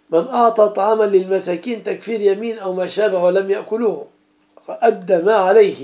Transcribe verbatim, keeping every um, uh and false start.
من أعطى طعاما للمساكين تكفير يمين أو ما شابه ولم يأكلوه أدى ما عليه